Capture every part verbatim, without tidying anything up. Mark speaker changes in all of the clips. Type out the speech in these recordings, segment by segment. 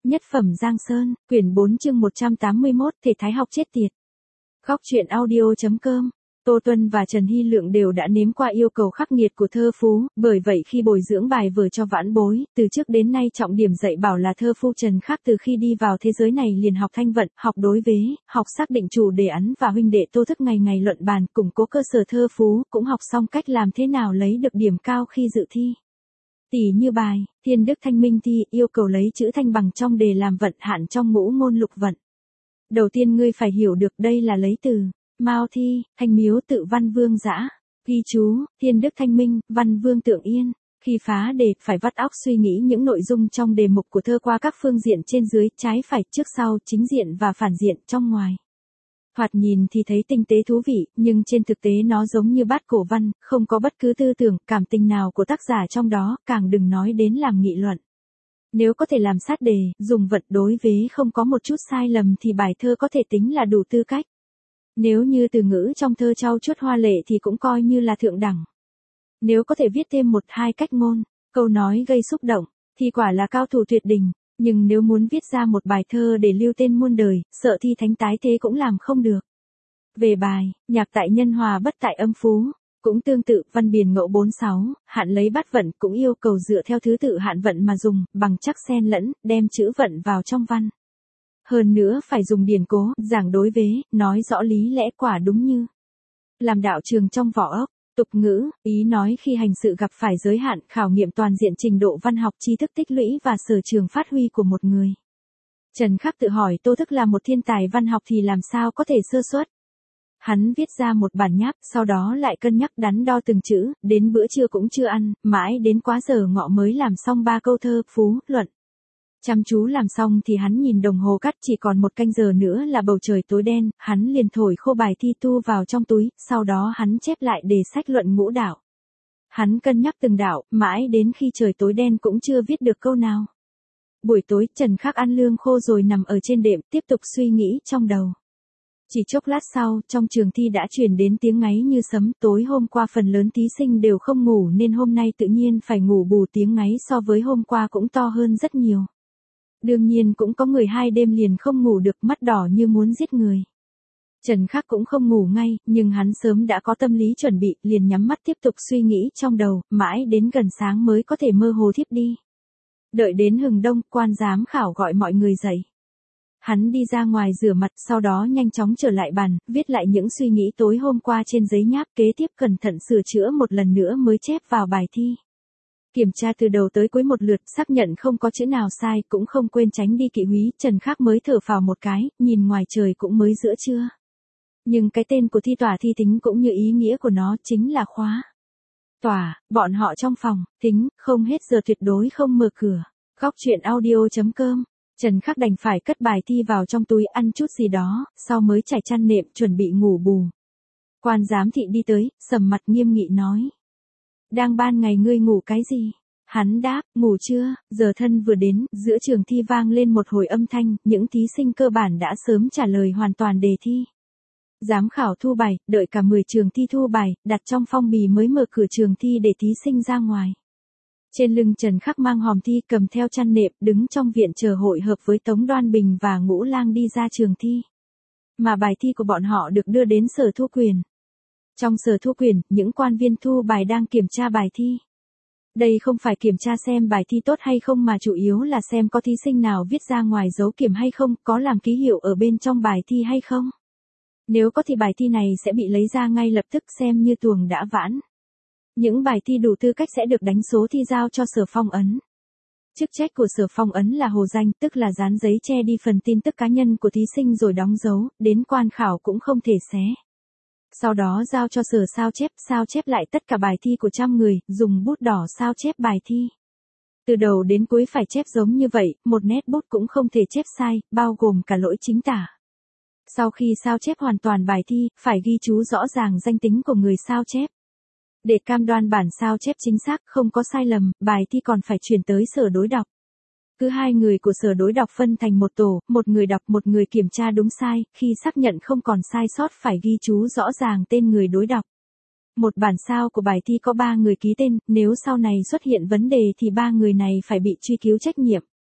Speaker 1: Nhất phẩm Giang Sơn, quyển bốn chương một trăm tám mươi mốt, thể thái học chết tiệt. Góc truyện audio.com. Tô Tuân và Trần Hy Lượng đều đã nếm qua yêu cầu khắc nghiệt của thơ phú, bởi vậy khi bồi dưỡng bài vở cho vãn bối, từ trước đến nay trọng điểm dạy bảo là thơ phu Trần Khắc từ khi đi vào thế giới này liền học thanh vận, học đối vế, học xác định chủ đề ấn và huynh đệ Tô Thức ngày ngày luận bàn, củng cố cơ sở thơ phú, cũng học xong cách làm thế nào lấy được điểm cao khi dự thi. Tỷ như bài, Thiên Đức Thanh Minh thi, yêu cầu lấy chữ thanh bằng trong đề làm vận hạn trong ngũ ngôn lục vận. Đầu tiên ngươi phải hiểu được đây là lấy từ Mao thi, Thanh Miếu tự Văn Vương Dã, ghi chú, Thiên Đức Thanh Minh, Văn Vương Tượng Yên. Khi phá đề, phải vắt óc suy nghĩ những nội dung trong đề mục của thơ qua các phương diện trên dưới, trái phải, trước sau, chính diện và phản diện, trong ngoài. Thoạt nhìn thì thấy tinh tế thú vị, nhưng trên thực tế nó giống như bát cổ văn, không có bất cứ tư tưởng, cảm tình nào của tác giả trong đó, càng đừng nói đến làm nghị luận. Nếu có thể làm sát đề, dùng vận đối vế không có một chút sai lầm thì bài thơ có thể tính là đủ tư cách. Nếu như từ ngữ trong thơ trau chuốt hoa lệ thì cũng coi như là thượng đẳng. Nếu có thể viết thêm một hai cách ngôn, câu nói gây xúc động, thì quả là cao thủ tuyệt đỉnh. Nhưng nếu muốn viết ra một bài thơ để lưu tên muôn đời, sợ thi thánh tái thế cũng làm không được. Về bài, nhạc tại nhân hòa bất tại âm phú, cũng tương tự, văn điển ngộ bốn sáu, hạn lấy bát vận cũng yêu cầu dựa theo thứ tự hạn vận mà dùng, bằng chắc xen lẫn, đem chữ vận vào trong văn. Hơn nữa phải dùng điển cố, giảng đối vế, nói rõ lý lẽ quả đúng như làm đạo trường trong vỏ ốc. Tục ngữ, ý nói khi hành sự gặp phải giới hạn, khảo nghiệm toàn diện trình độ văn học tri thức tích lũy và sở trường phát huy của một người. Trần Khắc tự hỏi Tô Thức là một thiên tài văn học thì làm sao có thể sơ suất. Hắn viết ra một bản nháp, sau đó lại cân nhắc đắn đo từng chữ, đến bữa trưa cũng chưa ăn, mãi đến quá giờ ngọ mới làm xong ba câu thơ, phú, luận. Chăm chú làm xong thì hắn nhìn đồng hồ cắt chỉ còn một canh giờ nữa là bầu trời tối đen, hắn liền thổi khô bài thi tu vào trong túi, sau đó hắn chép lại đề sách luận ngũ đạo. Hắn cân nhắc từng đạo, mãi đến khi trời tối đen cũng chưa viết được câu nào. Buổi tối, Trần Khắc ăn lương khô rồi nằm ở trên đệm, tiếp tục suy nghĩ trong đầu. Chỉ chốc lát sau, trong trường thi đã truyền đến tiếng ngáy như sấm, tối hôm qua phần lớn thí sinh đều không ngủ nên hôm nay tự nhiên phải ngủ bù, tiếng ngáy so với hôm qua cũng to hơn rất nhiều. Đương nhiên cũng có người hai đêm liền không ngủ được, mắt đỏ như muốn giết người. Trần Khắc cũng không ngủ ngay, nhưng hắn sớm đã có tâm lý chuẩn bị, liền nhắm mắt tiếp tục suy nghĩ trong đầu, mãi đến gần sáng mới có thể mơ hồ thiếp đi. Đợi đến hừng đông, quan giám khảo gọi mọi người dậy. Hắn đi ra ngoài rửa mặt, sau đó nhanh chóng trở lại bàn, viết lại những suy nghĩ tối hôm qua trên giấy nháp, kế tiếp cẩn thận sửa chữa một lần nữa mới chép vào bài thi. Kiểm tra từ đầu tới cuối một lượt, xác nhận không có chữ nào sai, cũng không quên tránh đi kỵ húy, Trần Khắc mới thở phào một cái, nhìn ngoài trời cũng mới giữa trưa. Nhưng cái tên của thi tòa thi tính cũng như ý nghĩa của nó, chính là khóa. Tòa, bọn họ trong phòng, tính, không hết giờ tuyệt đối không mở cửa. Góc truyện audio.com. Trần Khắc đành phải cất bài thi vào trong túi, ăn chút gì đó, sau mới trải chăn nệm, chuẩn bị ngủ bù. Quan giám thị đi tới, sầm mặt nghiêm nghị nói. Đang ban ngày ngươi ngủ cái gì? Hắn đáp, ngủ chưa, giờ thân vừa đến, giữa trường thi vang lên một hồi âm thanh, những thí sinh cơ bản đã sớm trả lời hoàn toàn đề thi. Giám khảo thu bài, đợi cả mười trường thi thu bài, đặt trong phong bì mới mở cửa trường thi để thí sinh ra ngoài. Trên lưng Trần Khắc mang hòm thi, cầm theo chăn nệm, đứng trong viện chờ hội hợp với Tống Đoan Bình và Ngũ Lang đi ra trường thi. Mà bài thi của bọn họ được đưa đến sở thu quyền. Trong sở thu quyền, những quan viên thu bài đang kiểm tra bài thi. Đây không phải kiểm tra xem bài thi tốt hay không mà chủ yếu là xem có thí sinh nào viết ra ngoài dấu kiểm hay không, có làm ký hiệu ở bên trong bài thi hay không. Nếu có thì bài thi này sẽ bị lấy ra ngay lập tức, xem như tuồng đã vãn. Những bài thi đủ tư cách sẽ được đánh số thi giao cho sở phong ấn. Chức trách của sở phong ấn là hồ danh, tức là dán giấy che đi phần tin tức cá nhân của thí sinh rồi đóng dấu, đến quan khảo cũng không thể xé. Sau đó giao cho sở sao chép, sao chép lại tất cả bài thi của trăm người, dùng bút đỏ sao chép bài thi. Từ đầu đến cuối phải chép giống như vậy, một nét bút cũng không thể chép sai, bao gồm cả lỗi chính tả. Sau khi sao chép hoàn toàn bài thi, phải ghi chú rõ ràng danh tính của người sao chép. Để cam đoan bản sao chép chính xác, không có sai lầm, bài thi còn phải chuyển tới sở đối đọc. Cứ hai người của sở đối đọc phân thành một tổ, một người đọc, một người kiểm tra đúng sai, khi xác nhận không còn sai sót phải ghi chú rõ ràng tên người đối đọc. Một bản sao của bài thi có ba người ký tên, nếu sau này xuất hiện vấn đề thì ba người này phải bị truy cứu trách nhiệm.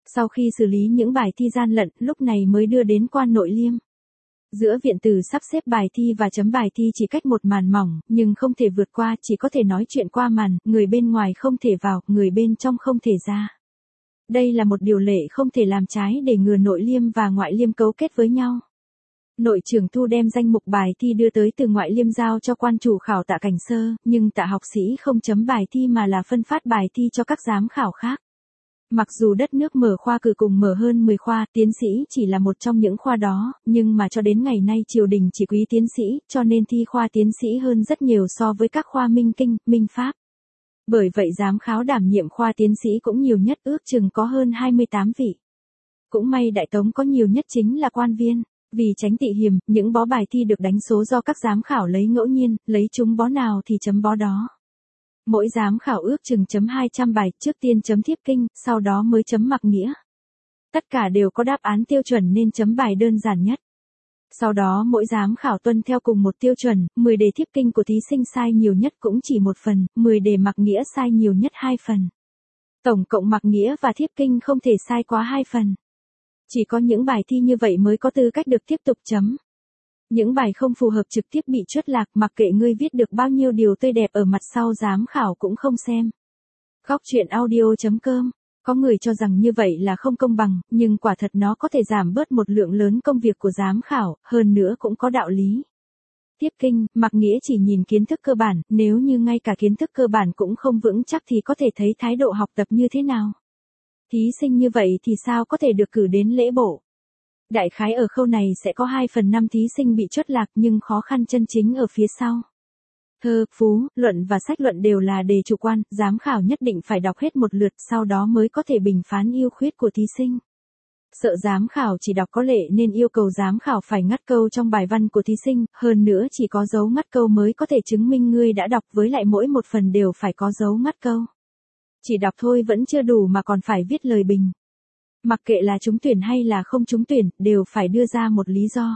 Speaker 1: Sau khi xử lý những bài thi gian lận, lúc này mới đưa đến quan nội liêm. Giữa viện tử sắp xếp bài thi và chấm bài thi chỉ cách một màn mỏng, nhưng không thể vượt qua, chỉ có thể nói chuyện qua màn, người bên ngoài không thể vào, người bên trong không thể ra. Đây là một điều lệ không thể làm trái để ngừa nội liêm và ngoại liêm cấu kết với nhau. Nội trưởng Thu đem danh mục bài thi đưa tới từ ngoại liêm giao cho quan chủ khảo Tạ Cảnh Sơ, nhưng Tạ học sĩ không chấm bài thi mà là phân phát bài thi cho các giám khảo khác. Mặc dù đất nước mở khoa cử cùng mở hơn mười khoa, tiến sĩ chỉ là một trong những khoa đó, nhưng mà cho đến ngày nay triều đình chỉ quý tiến sĩ, cho nên thi khoa tiến sĩ hơn rất nhiều so với các khoa minh kinh, minh pháp. Bởi vậy giám khảo đảm nhiệm khoa tiến sĩ cũng nhiều nhất, ước chừng có hơn hai mươi tám vị. Cũng may Đại Tống có nhiều nhất chính là quan viên. Vì tránh tị hiềm, những bó bài thi được đánh số do các giám khảo lấy ngẫu nhiên, lấy chúng bó nào thì chấm bó đó. Mỗi giám khảo ước chừng chấm hai trăm bài, trước tiên chấm thiếp kinh, sau đó mới chấm mặc nghĩa. Tất cả đều có đáp án tiêu chuẩn nên chấm bài đơn giản nhất. Sau đó mỗi giám khảo tuân theo cùng một tiêu chuẩn, mười đề thiếp kinh của thí sinh sai nhiều nhất cũng chỉ một phần, mười đề mặc nghĩa sai nhiều nhất hai phần. Tổng cộng mặc nghĩa và thiếp kinh không thể sai quá hai phần. Chỉ có những bài thi như vậy mới có tư cách được tiếp tục chấm. Những bài không phù hợp trực tiếp bị truất lạc, mặc kệ ngươi viết được bao nhiêu điều tươi đẹp ở mặt sau giám khảo cũng không xem. Góc truyện audio chấm com. Có người cho rằng như vậy là không công bằng, nhưng quả thật nó có thể giảm bớt một lượng lớn công việc của giám khảo, hơn nữa cũng có đạo lý. Tiếp kinh, mặc nghĩa chỉ nhìn kiến thức cơ bản, nếu như ngay cả kiến thức cơ bản cũng không vững chắc thì có thể thấy thái độ học tập như thế nào. Thí sinh như vậy thì sao có thể được cử đến lễ bộ? Đại khái ở khâu này sẽ có hai phần năm thí sinh bị truất lạc nhưng khó khăn chân chính ở phía sau. Thơ, phú, luận và sách luận đều là đề chủ quan, giám khảo nhất định phải đọc hết một lượt sau đó mới có thể bình phán ưu khuyết của thí sinh. Sợ giám khảo chỉ đọc có lệ nên yêu cầu giám khảo phải ngắt câu trong bài văn của thí sinh, hơn nữa chỉ có dấu ngắt câu mới có thể chứng minh ngươi đã đọc, với lại mỗi một phần đều phải có dấu ngắt câu. Chỉ đọc thôi vẫn chưa đủ mà còn phải viết lời bình. Mặc kệ là trúng tuyển hay là không trúng tuyển, đều phải đưa ra một lý do.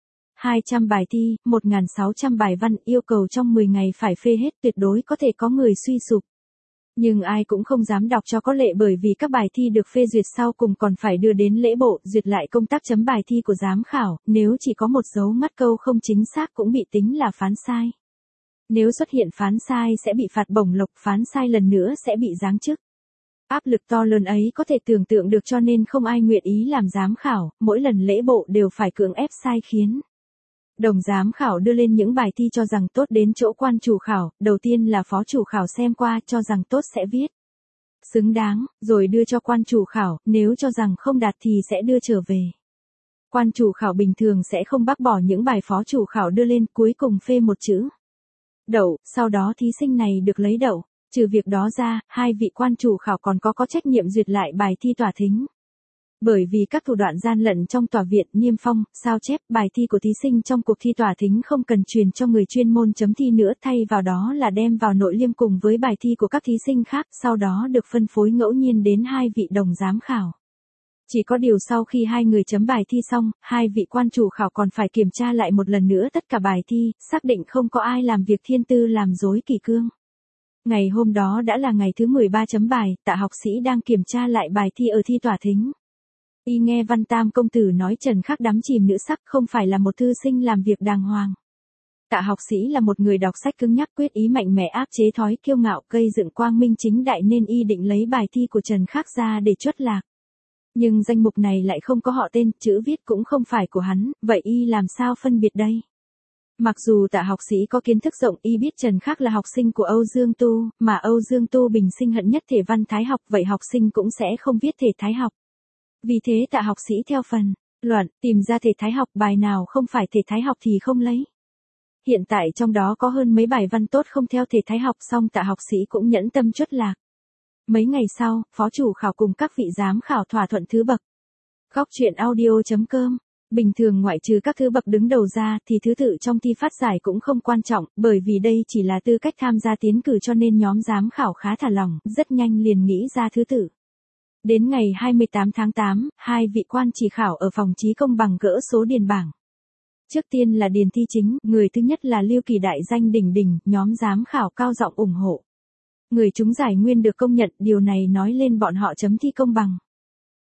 Speaker 1: hai trăm bài thi, một nghìn sáu trăm bài văn, yêu cầu trong mười ngày phải phê hết, tuyệt đối có thể có người suy sụp. Nhưng ai cũng không dám đọc cho có lệ bởi vì các bài thi được phê duyệt sau cùng còn phải đưa đến lễ bộ, duyệt lại công tác chấm bài thi của giám khảo, nếu chỉ có một dấu ngắt câu không chính xác cũng bị tính là phán sai. Nếu xuất hiện phán sai sẽ bị phạt bổng lộc, phán sai lần nữa sẽ bị giáng chức. Áp lực to lớn ấy có thể tưởng tượng được cho nên không ai nguyện ý làm giám khảo, mỗi lần lễ bộ đều phải cưỡng ép sai khiến. Đồng giám khảo đưa lên những bài thi cho rằng tốt đến chỗ quan chủ khảo, đầu tiên là phó chủ khảo xem qua cho rằng tốt sẽ viết xứng đáng, rồi đưa cho quan chủ khảo, nếu cho rằng không đạt thì sẽ đưa trở về. Quan chủ khảo bình thường sẽ không bác bỏ những bài phó chủ khảo đưa lên, cuối cùng phê một chữ đậu, sau đó thí sinh này được lấy đậu. Trừ việc đó ra, hai vị quan chủ khảo còn có có trách nhiệm duyệt lại bài thi tòa thính. Bởi vì các thủ đoạn gian lận trong tòa viện, niêm phong, sao chép bài thi của thí sinh trong cuộc thi tòa thính không cần truyền cho người chuyên môn chấm thi nữa, thay vào đó là đem vào nội liêm cùng với bài thi của các thí sinh khác, sau đó được phân phối ngẫu nhiên đến hai vị đồng giám khảo. Chỉ có điều sau khi hai người chấm bài thi xong, hai vị quan chủ khảo còn phải kiểm tra lại một lần nữa tất cả bài thi, xác định không có ai làm việc thiên tư làm dối kỷ cương. Ngày hôm đó đã là ngày thứ mười ba chấm bài, Tạ học sĩ đang kiểm tra lại bài thi ở thi tòa thính. Y nghe Văn Tam công tử nói Trần Khắc đắm chìm nữ sắc không phải là một thư sinh làm việc đàng hoàng. Tạ học sĩ là một người đọc sách cứng nhắc, quyết ý mạnh mẽ áp chế thói kiêu ngạo, gây dựng quang minh chính đại nên y định lấy bài thi của Trần Khắc ra để truất lạc. Nhưng danh mục này lại không có họ tên, chữ viết cũng không phải của hắn, vậy y làm sao phân biệt đây? Mặc dù Tạ học sĩ có kiến thức rộng, y biết Trần Khắc là học sinh của Âu Dương Tu, mà Âu Dương Tu bình sinh hận nhất thể văn thái học, vậy học sinh cũng sẽ không viết thể thái học. Vì thế Tạ học sĩ theo phần luận tìm ra thể thái học, bài nào không phải thể thái học thì không lấy. Hiện tại trong đó có hơn mấy bài văn tốt không theo thể thái học, xong Tạ học sĩ cũng nhẫn tâm truất lạc. Mấy ngày sau, phó chủ khảo cùng các vị giám khảo thỏa thuận thứ bậc. Góc truyện audio chấm com. Bình thường ngoại trừ các thứ bậc đứng đầu ra thì thứ tự trong thi phát giải cũng không quan trọng, bởi vì đây chỉ là tư cách tham gia tiến cử cho nên nhóm giám khảo khá thả lỏng, rất nhanh liền nghĩ ra thứ tự. Đến ngày hai mươi tám tháng tám, hai vị quan chỉ khảo ở phòng trí công bằng gỡ số điền bảng. Trước tiên là điền thi chính, người thứ nhất là Lưu Kỳ đại danh đỉnh đỉnh, nhóm giám khảo cao giọng ủng hộ. Người trúng giải nguyên được công nhận, điều này nói lên bọn họ chấm thi công bằng.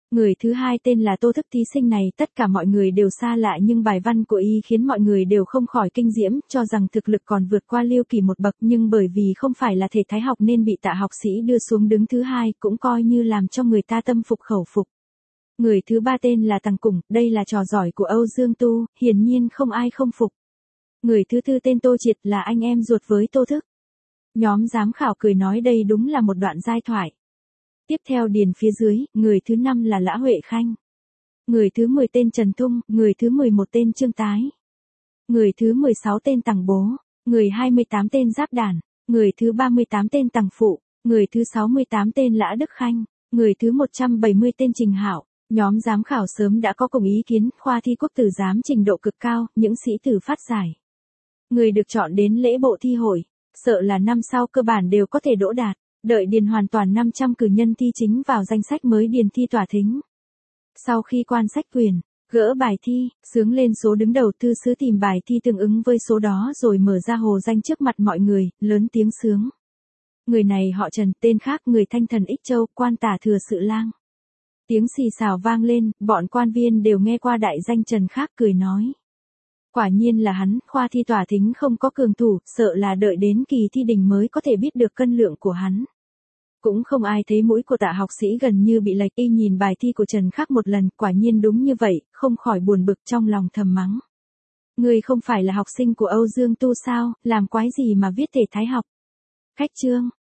Speaker 1: Người thứ hai tên là Tô Thức, thí sinh này tất cả mọi người đều xa lạ nhưng bài văn của y khiến mọi người đều không khỏi kinh diễm, cho rằng thực lực còn vượt qua Lưu Kỳ một bậc, nhưng bởi vì không phải là thể thái học nên bị Tạ học sĩ đưa xuống đứng thứ hai, cũng coi như làm cho người ta tâm phục khẩu phục. Người thứ ba tên là Tằng Củng, đây là trò giỏi của Âu Dương Tu, hiển nhiên không ai không phục. Người thứ tư tên Tô Triệt, là anh em ruột với Tô Thức. Nhóm giám khảo cười nói đây đúng là một đoạn giai thoại. Tiếp theo điền phía dưới, người thứ năm là Lã Huệ Khanh. Người thứ mười tên Trần Thung, người thứ mười một tên Trương Tái. Người thứ mười sáu tên Tằng Bố, người hai mươi tám tên Giáp Đản, người thứ ba mươi tám tên Tằng Phụ, người thứ sáu mươi tám tên Lã Đức Khanh, người thứ một trăm bảy mươi tên Trình Hạo. Nhóm giám khảo sớm đã có cùng ý kiến, khoa thi quốc tử giám trình độ cực cao, những sĩ tử phát giải. Người được chọn đến lễ bộ thi hội, sợ là năm sau cơ bản đều có thể đỗ đạt, đợi điền hoàn toàn năm trăm cử nhân thi chính vào danh sách mới điền thi tòa thính. Sau khi quan sách quyền, gỡ bài thi, xướng lên số đứng đầu, thư sứ tìm bài thi tương ứng với số đó rồi mở ra hồ danh trước mặt mọi người, lớn tiếng xướng. Người này họ Trần, tên khác người Thanh Thần Ích Châu, quan tả thừa sự lang. Tiếng xì xào vang lên, bọn quan viên đều nghe qua đại danh Trần khác cười nói. Quả nhiên là hắn, khoa thi tòa thính không có cường thủ, sợ là đợi đến kỳ thi đình mới có thể biết được cân lượng của hắn. Cũng không ai thấy mũi của Tạ học sĩ gần như bị lệch, y nhìn bài thi của Trần Khắc một lần, quả nhiên đúng như vậy, không khỏi buồn bực trong lòng thầm mắng. Ngươi không phải là học sinh của Âu Dương Tu sao, làm quái gì mà viết thể thái học. Khách chương.